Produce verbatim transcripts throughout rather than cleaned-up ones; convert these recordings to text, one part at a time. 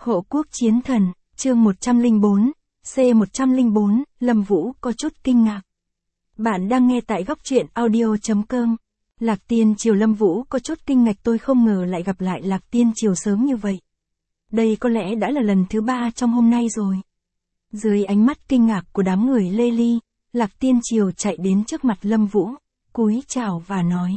Hộ quốc chiến thần, chương một trăm lẻ bốn, C một trăm lẻ bốn, Lâm Vũ có chút kinh ngạc. Bạn đang nghe tại góc truyện audio chấm com. Lạc Tiên Triều. Lâm Vũ có chút kinh ngạc, tôi không ngờ lại gặp lại Lạc Tiên Triều sớm như vậy. Đây có lẽ đã là lần thứ ba trong hôm nay rồi. Dưới ánh mắt kinh ngạc của đám người Lê Ly, Lạc Tiên Triều chạy đến trước mặt Lâm Vũ, cúi chào và nói.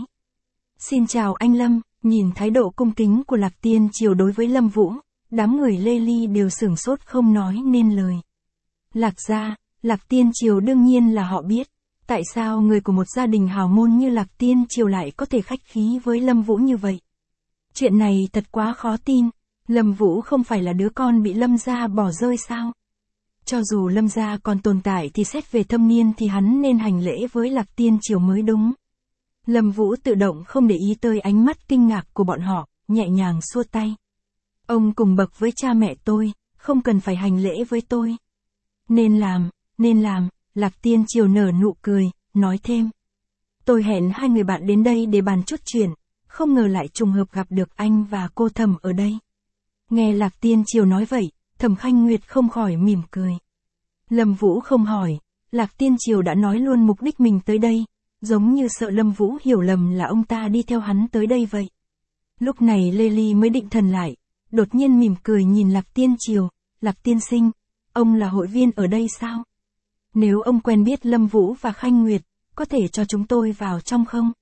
Xin chào anh Lâm. Nhìn thái độ cung kính của Lạc Tiên Triều đối với Lâm Vũ, đám người Lê Ly đều sửng sốt không nói nên lời. Lạc gia, Lạc Tiên Triều đương nhiên là họ biết. Tại sao người của một gia đình hào môn như Lạc Tiên Triều lại có thể khách khí với Lâm Vũ như vậy? Chuyện này thật quá khó tin. Lâm Vũ không phải là đứa con bị Lâm gia bỏ rơi sao? Cho dù Lâm gia còn tồn tại thì xét về thâm niên thì hắn nên hành lễ với Lạc Tiên Triều mới đúng. Lâm Vũ tự động không để ý tới ánh mắt kinh ngạc của bọn họ, nhẹ nhàng xua tay. Ông cùng bậc với cha mẹ tôi, không cần phải hành lễ với tôi. Nên làm, nên làm, Lạc Tiên Triều nở nụ cười, nói thêm. Tôi hẹn hai người bạn đến đây để bàn chút chuyện, không ngờ lại trùng hợp gặp được anh và cô Thẩm ở đây. Nghe Lạc Tiên Triều nói vậy, Thẩm Khanh Nguyệt không khỏi mỉm cười. Lâm Vũ không hỏi, Lạc Tiên Triều đã nói luôn mục đích mình tới đây, giống như sợ Lâm Vũ hiểu lầm là ông ta đi theo hắn tới đây vậy. Lúc này Lê Ly mới định thần lại, đột nhiên mỉm cười nhìn Lạc Tiên Triều. Lạc Tiên sinh, ông là hội viên ở đây sao? Nếu ông quen biết Lâm Vũ và Khanh Nguyệt, có thể cho chúng tôi vào trong không?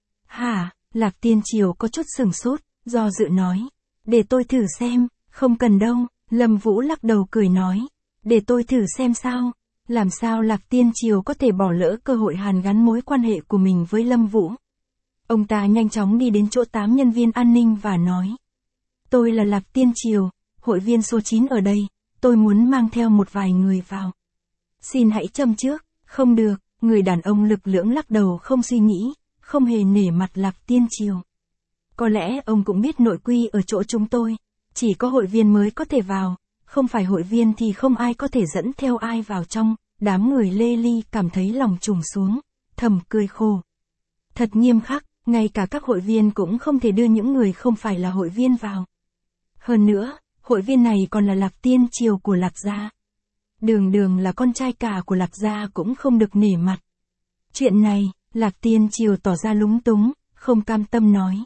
Hả? Lạc Tiên Triều có chút sửng sốt, do dự nói. Để tôi thử xem. Không cần đâu. Lâm Vũ lắc đầu cười nói. Để tôi thử xem sao? Làm sao Lạc Tiên Triều có thể bỏ lỡ cơ hội hàn gắn mối quan hệ của mình với Lâm Vũ? Ông ta nhanh chóng đi đến chỗ tám nhân viên an ninh và nói. Tôi là Lạc Tiên Triều, hội viên số chín ở đây, tôi muốn mang theo một vài người vào. Xin hãy châm trước. Không được, người đàn ông lực lưỡng lắc đầu không suy nghĩ, không hề nể mặt Lạc Tiên Triều. Có lẽ ông cũng biết nội quy ở chỗ chúng tôi, chỉ có hội viên mới có thể vào, không phải hội viên thì không ai có thể dẫn theo ai vào trong. Đám người Lê Ly cảm thấy lòng trùng xuống, thầm cười khổ. Thật nghiêm khắc, ngay cả các hội viên cũng không thể đưa những người không phải là hội viên vào. Hơn nữa, hội viên này còn là Lạc Tiên Triều của Lạc gia. Đường đường là con trai cả của Lạc gia cũng không được nể mặt. Chuyện này, Lạc Tiên Triều tỏ ra lúng túng, không cam tâm nói.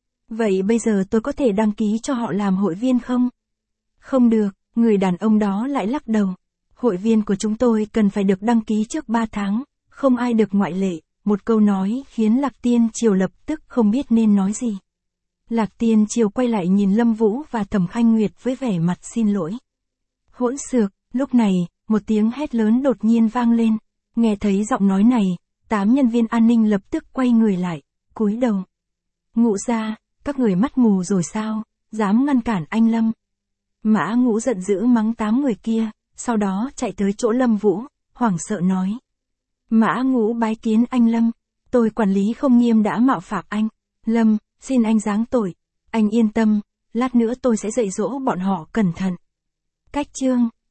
Vậy bây giờ tôi có thể đăng ký cho họ làm hội viên không? Không được, người đàn ông đó lại lắc đầu. Hội viên của chúng tôi cần phải được đăng ký trước ba tháng, không ai được ngoại lệ. Một câu nói khiến Lạc Tiên Triều lập tức không biết nên nói gì. Lạc Tiên Triều quay lại nhìn Lâm Vũ và Thẩm Khanh Nguyệt với vẻ mặt xin lỗi. Hỗn xược. Lúc này, một tiếng hét lớn đột nhiên vang lên. Nghe thấy giọng nói này, tám nhân viên an ninh lập tức quay người lại, cúi đầu. Ngũ gia, các người mắt mù rồi sao, dám ngăn cản anh Lâm. Mã Ngũ giận dữ mắng tám người kia, sau đó chạy tới chỗ Lâm Vũ, hoảng sợ nói. Mã Ngũ bái kiến anh Lâm, tôi quản lý không nghiêm đã mạo phạm anh. Lâm, xin anh giáng tội, anh yên tâm, lát nữa tôi sẽ dạy dỗ bọn họ cẩn thận. Cách chương